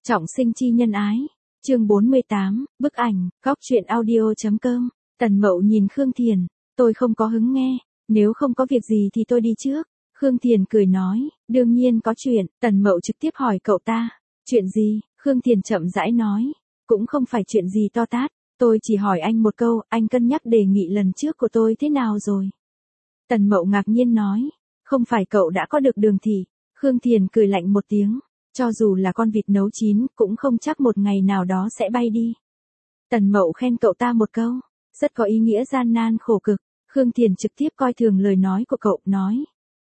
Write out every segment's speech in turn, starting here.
Trọng sinh chi nhân ái. Chương 48, bức ảnh, góc truyện audio.com. Tần Mậu nhìn Khương Thiền, tôi không có hứng nghe, nếu không có việc gì thì tôi đi trước. Khương Thiền cười nói, đương nhiên có chuyện. Tần Mậu trực tiếp hỏi cậu ta, chuyện gì? Khương Thiền chậm rãi nói, cũng không phải chuyện gì to tát, tôi chỉ hỏi anh một câu, anh cân nhắc đề nghị lần trước của tôi thế nào rồi? Tần Mậu ngạc nhiên nói, không phải cậu đã có được Đường Thị? Khương Thiền cười lạnh một tiếng, cho dù là con vịt nấu chín cũng không chắc một ngày nào đó sẽ bay đi. Tần Mậu khen cậu ta một câu, rất có ý nghĩa gian nan khổ cực. Khương Thiền trực tiếp coi thường lời nói của cậu, nói,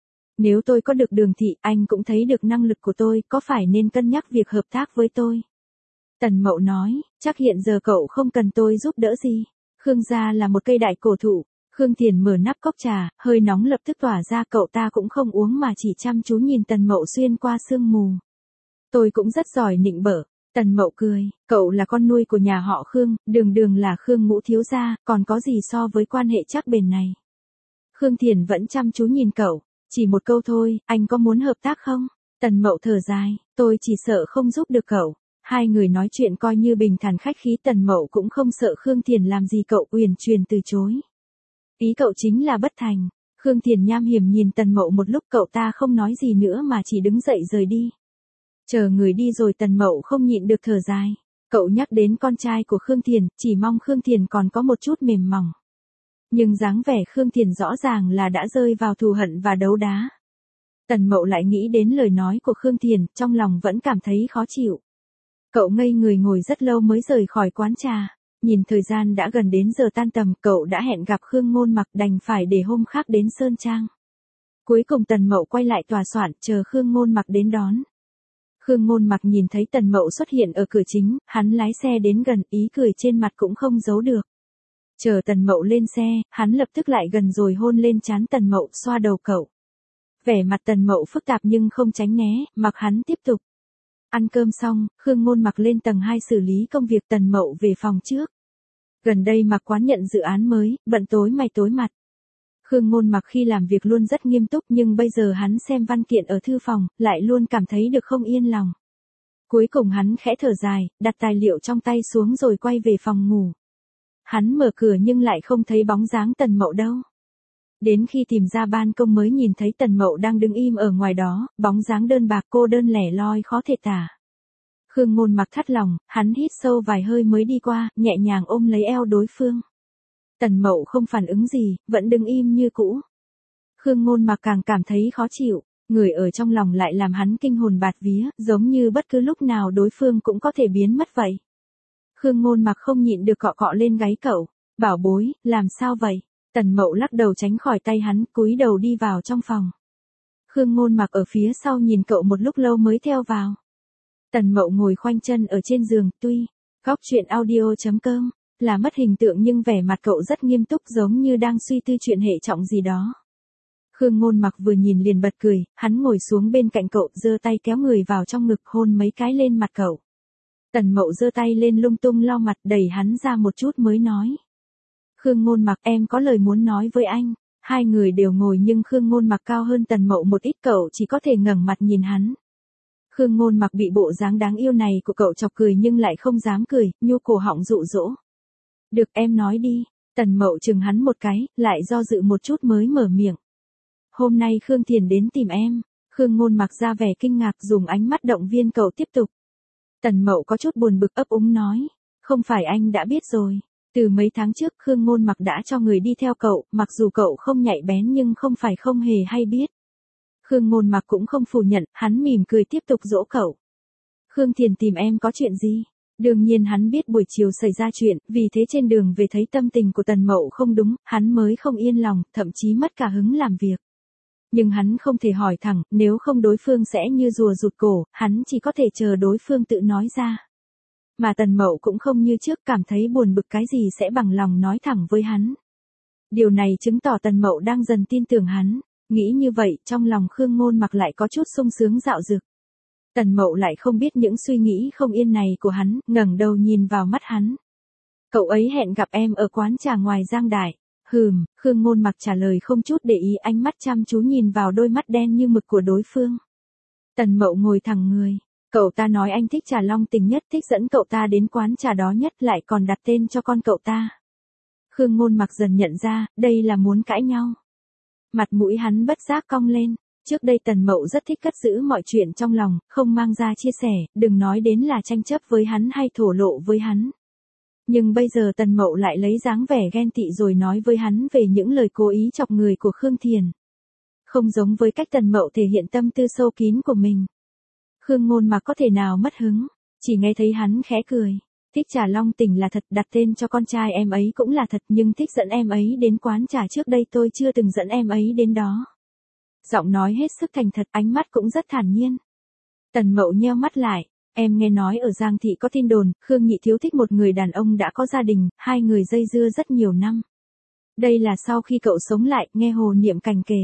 nếu tôi có được Đường Thị, anh cũng thấy được năng lực của tôi, có phải nên cân nhắc việc hợp tác với tôi? Tần Mậu nói, chắc hiện giờ cậu không cần tôi giúp đỡ gì. Khương gia là một cây đại cổ thụ. Khương Thiền mở nắp cốc trà, hơi nóng lập tức tỏa ra, cậu ta cũng không uống mà chỉ chăm chú nhìn Tần Mậu xuyên qua sương mù. Tôi cũng rất giỏi nịnh bợ. Tần Mậu cười, cậu là con nuôi của nhà họ Khương, đường đường là Khương Ngũ thiếu gia, còn có gì so với quan hệ chắc bền này. Khương Thiền vẫn chăm chú nhìn cậu, chỉ một câu thôi, anh có muốn hợp tác không? Tần Mậu thở dài, tôi chỉ sợ không giúp được cậu. Hai người nói chuyện coi như bình thản khách khí, Tần Mậu cũng không sợ Khương Thiền làm gì cậu, uyển chuyển từ chối. Ý cậu chính là bất thành. Khương Thiền nham hiểm nhìn Tần Mậu một lúc, cậu ta không nói gì nữa mà chỉ đứng dậy rời đi. Chờ người đi rồi Tần Mậu không nhịn được thở dài. Cậu nhắc đến con trai của Khương Thiền, chỉ mong Khương Thiền còn có một chút mềm mỏng. Nhưng dáng vẻ Khương Thiền rõ ràng là đã rơi vào thù hận và đấu đá. Tần Mậu lại nghĩ đến lời nói của Khương Thiền, trong lòng vẫn cảm thấy khó chịu. Cậu ngây người ngồi rất lâu mới rời khỏi quán trà. Nhìn thời gian đã gần đến giờ tan tầm, cậu đã hẹn gặp Khương Ngôn Mặc, đành phải để hôm khác đến Sơn Trang. Cuối cùng Tần Mậu quay lại tòa soạn, chờ Khương Ngôn Mặc đến đón. Khương Ngôn Mặc nhìn thấy Tần Mậu xuất hiện ở cửa chính, hắn lái xe đến gần, ý cười trên mặt cũng không giấu được. Chờ Tần Mậu lên xe, hắn lập tức lại gần rồi hôn lên trán Tần Mậu, xoa đầu cậu. Vẻ mặt Tần Mậu phức tạp nhưng không tránh né, mặc hắn tiếp tục. Ăn cơm xong, Khương Ngôn Mặc lên tầng 2 xử lý công việc, Tần Mậu về phòng trước. Gần đây Mặc Quán nhận dự án mới, bận tối mày tối mặt. Khương Ngôn Mặc khi làm việc luôn rất nghiêm túc, nhưng bây giờ hắn xem văn kiện ở thư phòng, lại luôn cảm thấy được không yên lòng. Cuối cùng hắn khẽ thở dài, đặt tài liệu trong tay xuống rồi quay về phòng ngủ. Hắn mở cửa nhưng lại không thấy bóng dáng Tần Mậu đâu. Đến khi tìm ra ban công mới nhìn thấy Tần Mậu đang đứng im ở ngoài đó, bóng dáng đơn bạc cô đơn lẻ loi khó thể tả. Khương Ngôn Mặc thắt lòng, hắn hít sâu vài hơi mới đi qua, nhẹ nhàng ôm lấy eo đối phương. Tần Mậu không phản ứng gì, vẫn đứng im như cũ. Khương Ngôn Mặc càng cảm thấy khó chịu, người ở trong lòng lại làm hắn kinh hồn bạt vía, giống như bất cứ lúc nào đối phương cũng có thể biến mất vậy. Khương Ngôn Mặc không nhịn được cọ cọ lên gáy cậu, bảo bối, làm sao vậy? Tần Mậu lắc đầu tránh khỏi tay hắn, cúi đầu đi vào trong phòng. Khương Ngôn Mặc ở phía sau nhìn cậu một lúc lâu mới theo vào. Tần Mậu ngồi khoanh chân ở trên giường, tuy góc truyện audio.com là mất hình tượng nhưng vẻ mặt cậu rất nghiêm túc, giống như đang suy tư chuyện hệ trọng gì đó. Khương Ngôn Mặc vừa nhìn liền bật cười, hắn ngồi xuống bên cạnh cậu, giơ tay kéo người vào trong ngực, hôn mấy cái lên mặt cậu. Tần Mậu giơ tay lên lung tung lau mặt, đẩy hắn ra một chút mới nói. Khương Ngôn Mặc, em có lời muốn nói với anh. Hai người đều ngồi nhưng Khương Ngôn Mặc cao hơn Tần Mậu một ít, cậu chỉ có thể ngẩng mặt nhìn hắn. Khương Ngôn Mặc bị bộ dáng đáng yêu này của cậu chọc cười nhưng lại không dám cười, nhô cổ họng dụ dỗ. Được, em nói đi. Tần Mậu chừng hắn một cái, lại do dự một chút mới mở miệng. Hôm nay Khương Thiền đến tìm em. Khương Ngôn Mặc ra vẻ kinh ngạc, dùng ánh mắt động viên cậu tiếp tục. Tần Mậu có chút buồn bực ấp úng nói. Không phải anh đã biết rồi. Từ mấy tháng trước Khương Ngôn Mặc đã cho người đi theo cậu, mặc dù cậu không nhạy bén nhưng không phải không hề hay biết. Khương Ngôn Mặc cũng không phủ nhận, hắn mỉm cười tiếp tục dỗ cậu. Khương Thiền tìm em có chuyện gì? Đương nhiên hắn biết buổi chiều xảy ra chuyện, vì thế trên đường về thấy tâm tình của Tần Mậu không đúng, hắn mới không yên lòng, thậm chí mất cả hứng làm việc. Nhưng hắn không thể hỏi thẳng, nếu không đối phương sẽ như rùa rụt cổ, hắn chỉ có thể chờ đối phương tự nói ra. Mà Tần Mậu cũng không như trước, cảm thấy buồn bực cái gì sẽ bằng lòng nói thẳng với hắn. Điều này chứng tỏ Tần Mậu đang dần tin tưởng hắn. Nghĩ như vậy, trong lòng Khương Ngôn Mặc lại có chút sung sướng dạo dực. Tần Mậu lại không biết những suy nghĩ không yên này của hắn, ngẩng đầu nhìn vào mắt hắn. Cậu ấy hẹn gặp em ở quán trà ngoài Giang Đại. Khương Ngôn Mặc trả lời không chút để ý, ánh mắt chăm chú nhìn vào đôi mắt đen như mực của đối phương. Tần Mậu ngồi thẳng người. Cậu ta nói anh thích trà long tình nhất, thích dẫn cậu ta đến quán trà đó nhất, lại còn đặt tên cho con cậu ta. Khương Ngôn Mặc dần nhận ra, đây là muốn cãi nhau. Mặt mũi hắn bất giác cong lên. Trước đây Tần Mậu rất thích cất giữ mọi chuyện trong lòng, không mang ra chia sẻ, đừng nói đến là tranh chấp với hắn hay thổ lộ với hắn. Nhưng bây giờ Tần Mậu lại lấy dáng vẻ ghen tị rồi nói với hắn về những lời cố ý chọc người của Khương Thiền. Không giống với cách Tần Mậu thể hiện tâm tư sâu kín của mình. Khương Ngôn Mặc có thể nào mất hứng, chỉ nghe thấy hắn khẽ cười. Thích trà long tình là thật, đặt tên cho con trai em ấy cũng là thật, nhưng thích dẫn em ấy đến quán trà trước đây tôi chưa từng dẫn em ấy đến đó. Giọng nói hết sức thành thật, ánh mắt cũng rất thản nhiên. Tần Mậu nheo mắt lại, em nghe nói ở Giang Thị có tin đồn, Khương Nhị Thiếu thích một người đàn ông đã có gia đình, hai người dây dưa rất nhiều năm. Đây là sau khi cậu sống lại, nghe hồ niệm cành kề.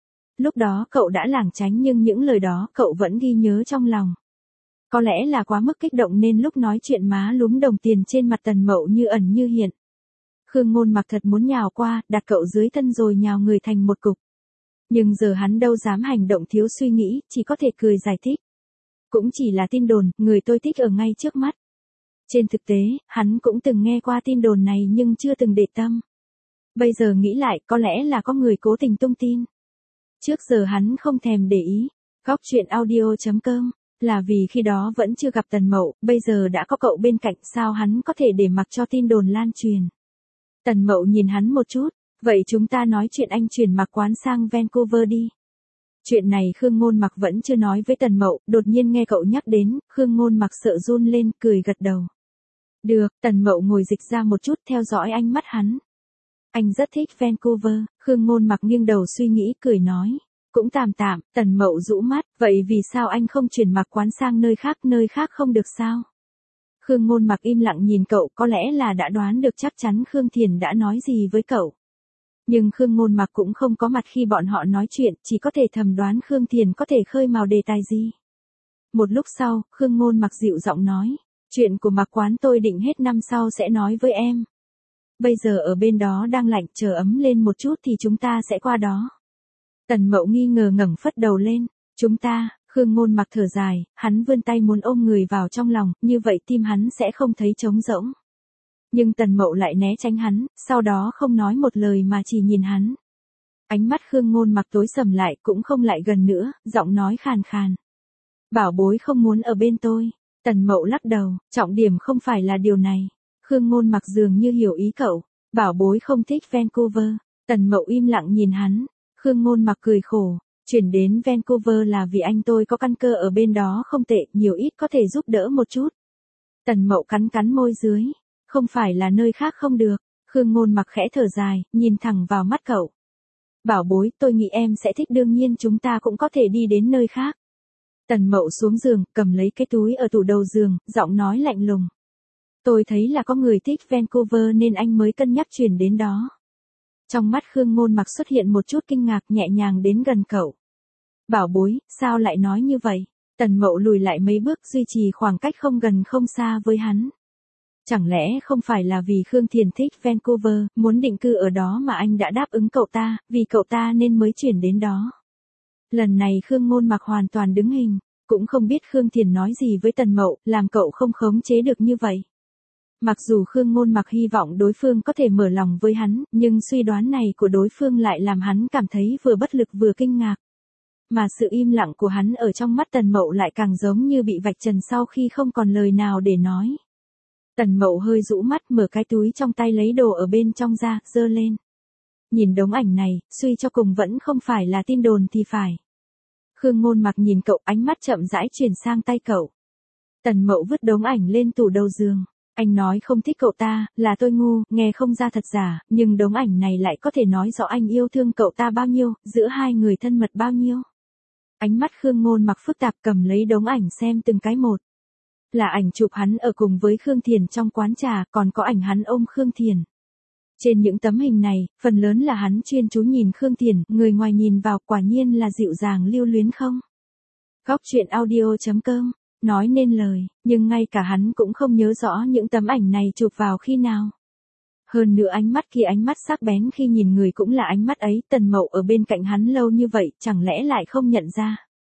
Lúc đó cậu đã lảng tránh nhưng những lời đó cậu vẫn ghi nhớ trong lòng. Có lẽ là quá mức kích động nên lúc nói chuyện má lúm đồng tiền trên mặt Tần Mậu như ẩn như hiện. Khương Ngôn Mặc thật muốn nhào qua, đặt cậu dưới thân rồi nhào người thành một cục. Nhưng giờ hắn đâu dám hành động thiếu suy nghĩ, chỉ có thể cười giải thích. Cũng chỉ là tin đồn, người tôi thích ở ngay trước mắt. Trên thực tế, hắn cũng từng nghe qua tin đồn này nhưng chưa từng để tâm. Bây giờ nghĩ lại, có lẽ là có người cố tình tung tin. Trước giờ hắn không thèm để ý. Góc truyện audio.com, là vì khi đó vẫn chưa gặp Tần Mậu, bây giờ đã có cậu bên cạnh, sao hắn có thể để mặc cho tin đồn lan truyền. Tần Mậu nhìn hắn một chút, vậy chúng ta nói chuyện anh chuyển mặc quán sang Vancouver đi. Chuyện này Khương Ngôn Mặc vẫn chưa nói với Tần Mậu, đột nhiên nghe cậu nhắc đến, Khương Ngôn Mặc sợ run lên, cười gật đầu. Được, Tần Mậu ngồi dịch ra một chút theo dõi ánh mắt hắn. Anh rất thích Vancouver, Khương Ngôn Mặc nghiêng đầu suy nghĩ, cười nói. Cũng tạm tạm, Tần Mậu rũ mắt, vậy vì sao anh không chuyển mặc quán sang nơi khác không được sao? Khương Ngôn Mặc im lặng nhìn cậu, có lẽ là đã đoán được chắc chắn Khương Thiền đã nói gì với cậu. Nhưng Khương Ngôn Mặc cũng không có mặt khi bọn họ nói chuyện, chỉ có thể thầm đoán Khương Thiền có thể khơi mào đề tài gì. Một lúc sau, Khương Ngôn Mặc dịu giọng nói, chuyện của mặc quán tôi định hết năm sau sẽ nói với em. Bây giờ ở bên đó đang lạnh, chờ ấm lên một chút thì chúng ta sẽ qua đó. Tần Mậu nghi ngờ ngẩng phất đầu lên, chúng ta, Khương Ngôn Mặc thở dài, hắn vươn tay muốn ôm người vào trong lòng, như vậy tim hắn sẽ không thấy trống rỗng. Nhưng Tần Mậu lại né tránh hắn, sau đó không nói một lời mà chỉ nhìn hắn. Ánh mắt Khương Ngôn Mặc tối sầm lại, cũng không lại gần nữa, giọng nói khàn khàn. Bảo bối không muốn ở bên tôi. Tần Mậu lắc đầu, trọng điểm không phải là điều này. Khương Ngôn Mặc dường như hiểu ý cậu, bảo bối không thích Vancouver. Tần Mậu im lặng nhìn hắn. Khương Ngôn Mặc cười khổ, chuyển đến Vancouver là vì anh tôi có căn cơ ở bên đó không tệ, nhiều ít có thể giúp đỡ một chút. Tần Mậu cắn cắn môi dưới, không phải là nơi khác không được. Khương Ngôn Mặc khẽ thở dài, nhìn thẳng vào mắt cậu. Bảo bối, tôi nghĩ em sẽ thích, đương nhiên chúng ta cũng có thể đi đến nơi khác. Tần Mậu xuống giường, cầm lấy cái túi ở tủ đầu giường, giọng nói lạnh lùng. Tôi thấy là có người thích Vancouver nên anh mới cân nhắc chuyển đến đó. Trong mắt Khương Ngôn Mặc xuất hiện một chút kinh ngạc, nhẹ nhàng đến gần cậu. Bảo bối, sao lại nói như vậy? Tần Mậu lùi lại mấy bước, duy trì khoảng cách không gần không xa với hắn. Chẳng lẽ không phải là vì Khương Thiền thích Vancouver, muốn định cư ở đó mà anh đã đáp ứng cậu ta, vì cậu ta nên mới chuyển đến đó. Lần này Khương Ngôn Mặc hoàn toàn đứng hình, cũng không biết Khương Thiền nói gì với Tần Mậu, làm cậu không khống chế được như vậy. Mặc dù Khương Ngôn Mặc hy vọng đối phương có thể mở lòng với hắn, nhưng suy đoán này của đối phương lại làm hắn cảm thấy vừa bất lực vừa kinh ngạc. Mà sự im lặng của hắn ở trong mắt Tần Mậu lại càng giống như bị vạch trần sau khi không còn lời nào để nói. Tần Mậu hơi rũ mắt, mở cái túi trong tay lấy đồ ở bên trong ra, giơ lên. Nhìn đống ảnh này, suy cho cùng vẫn không phải là tin đồn thì phải. Khương Ngôn Mặc nhìn cậu, ánh mắt chậm rãi chuyển sang tay cậu. Tần Mậu vứt đống ảnh lên tủ đầu giường. Anh nói không thích cậu ta, là tôi ngu, nghe không ra thật giả, nhưng đống ảnh này lại có thể nói rõ anh yêu thương cậu ta bao nhiêu, giữa hai người thân mật bao nhiêu. Ánh mắt Khương Ngôn Mặc phức tạp, cầm lấy đống ảnh xem từng cái một. Là ảnh chụp hắn ở cùng với Khương Thiền trong quán trà, còn có ảnh hắn ôm Khương Thiền. Trên những tấm hình này, phần lớn là hắn chuyên chú nhìn Khương Thiền, người ngoài nhìn vào quả nhiên là dịu dàng lưu luyến không. Góc truyện audio.com, nói nên lời, nhưng ngay cả hắn cũng không nhớ rõ những tấm ảnh này chụp vào khi nào. Hơn nữa ánh mắt kia, ánh mắt sắc bén khi nhìn người cũng là ánh mắt ấy, Tần Mậu ở bên cạnh hắn lâu như vậy, chẳng lẽ lại không nhận ra.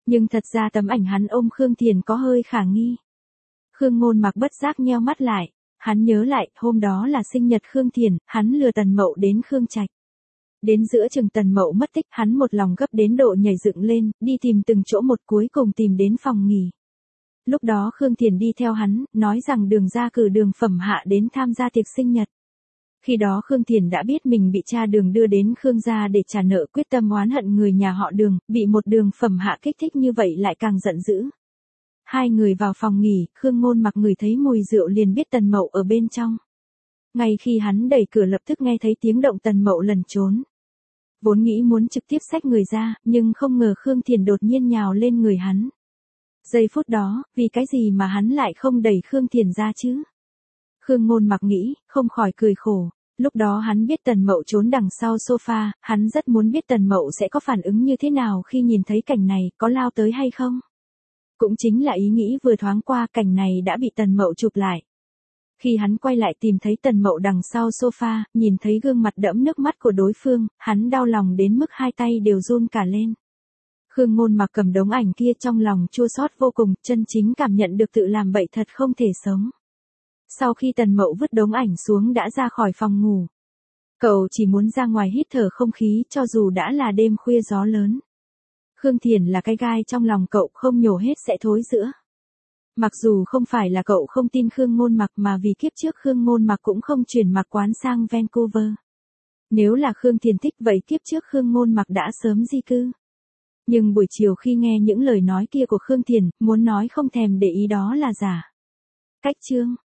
Nhưng thật ra tấm ảnh hắn ôm Khương Thiền có hơi khả nghi. Khương Ngôn Mặc bất giác nheo mắt lại, hắn nhớ lại, hôm đó là sinh nhật Khương Thiền, hắn lừa Tần Mậu đến Khương Trạch. Đến giữa chừng Tần Mậu mất tích, hắn một lòng gấp đến độ nhảy dựng lên, đi tìm từng chỗ một cuối cùng tìm đến phòng nghỉ. Lúc đó Khương Thiền đi theo hắn, nói rằng Đường gia cử Đường Phẩm Hạ đến tham gia tiệc sinh nhật. Khi đó Khương Thiền đã biết mình bị cha Đường đưa đến Khương gia để trả nợ, quyết tâm oán hận người nhà họ Đường, bị một Đường Phẩm Hạ kích thích như vậy lại càng giận dữ. Hai người vào phòng nghỉ, Khương Ngôn Mặc ngửi thấy mùi rượu liền biết Tần Mậu ở bên trong. Ngay khi hắn đẩy cửa lập tức nghe thấy tiếng động Tần Mậu lẩn trốn. Vốn nghĩ muốn trực tiếp xách người ra, nhưng không ngờ Khương Thiền đột nhiên nhào lên người hắn. Giây phút đó, vì cái gì mà hắn lại không đẩy Khương Thiền ra chứ? Khương Ngôn Mặc nghĩ, không khỏi cười khổ. Lúc đó hắn biết Tần Mậu trốn đằng sau sofa, hắn rất muốn biết Tần Mậu sẽ có phản ứng như thế nào khi nhìn thấy cảnh này, có lao tới hay không? Cũng chính là ý nghĩ vừa thoáng qua, cảnh này đã bị Tần Mậu chụp lại. Khi hắn quay lại tìm thấy Tần Mậu đằng sau sofa, nhìn thấy gương mặt đẫm nước mắt của đối phương, hắn đau lòng đến mức hai tay đều run cả lên. Khương Ngôn Mặc cầm đống ảnh kia trong lòng chua xót vô cùng, chân chính cảm nhận được tự làm bậy thật không thể sống. Sau khi Tần Mậu vứt đống ảnh xuống đã ra khỏi phòng ngủ. Cậu chỉ muốn ra ngoài hít thở không khí cho dù đã là đêm khuya gió lớn. Khương Thiền là cái gai trong lòng cậu, không nhổ hết sẽ thối rữa. Mặc dù không phải là cậu không tin Khương Ngôn Mặc mà vì kiếp trước Khương Ngôn Mặc cũng không chuyển mặc quán sang Vancouver. Nếu là Khương Thiền thích vậy kiếp trước Khương Ngôn Mặc đã sớm di cư. Nhưng buổi chiều khi nghe những lời nói kia của Khương Thiền, muốn nói không thèm để ý đó là giả. Cách chương